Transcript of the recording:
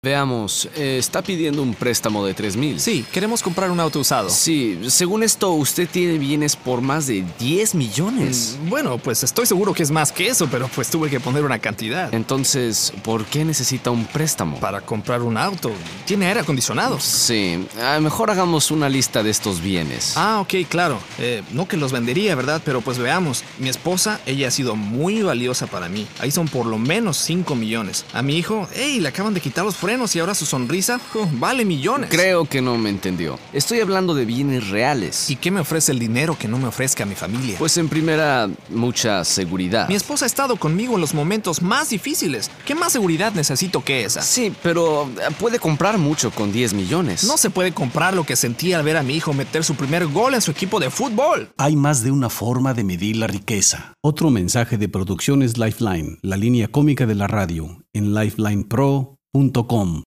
Veamos, está pidiendo un préstamo de 3,000. Sí, queremos comprar un auto usado. Sí, según esto, usted tiene bienes por más de 10 millones. Bueno, pues estoy seguro que es más que eso, pero pues tuve que poner una cantidad. Entonces, ¿por qué necesita un préstamo? Para comprar un auto. Tiene aire acondicionado. Sí, mejor hagamos una lista de estos bienes. Ok, claro. No que los vendería, ¿verdad? Pero pues veamos. Mi esposa, ella ha sido muy valiosa para mí. Ahí son por lo menos 5 millones. A mi hijo, le acaban de quitar los frenos y ahora su sonrisa vale millones. Creo que no me entendió. Estoy hablando de bienes reales. ¿Y qué me ofrece el dinero que no me ofrezca mi familia? Pues en primera, mucha seguridad. Mi esposa ha estado conmigo en los momentos más difíciles. ¿Qué más seguridad necesito que esa? Sí, pero puede comprar mucho con 10 millones. No se puede comprar lo que sentí al ver a mi hijo meter su primer gol en su equipo de fútbol. Hay más de una forma de medir la riqueza. Otro mensaje de Producciones Lifeline, la línea cómica de la radio, en lifelinepro.com.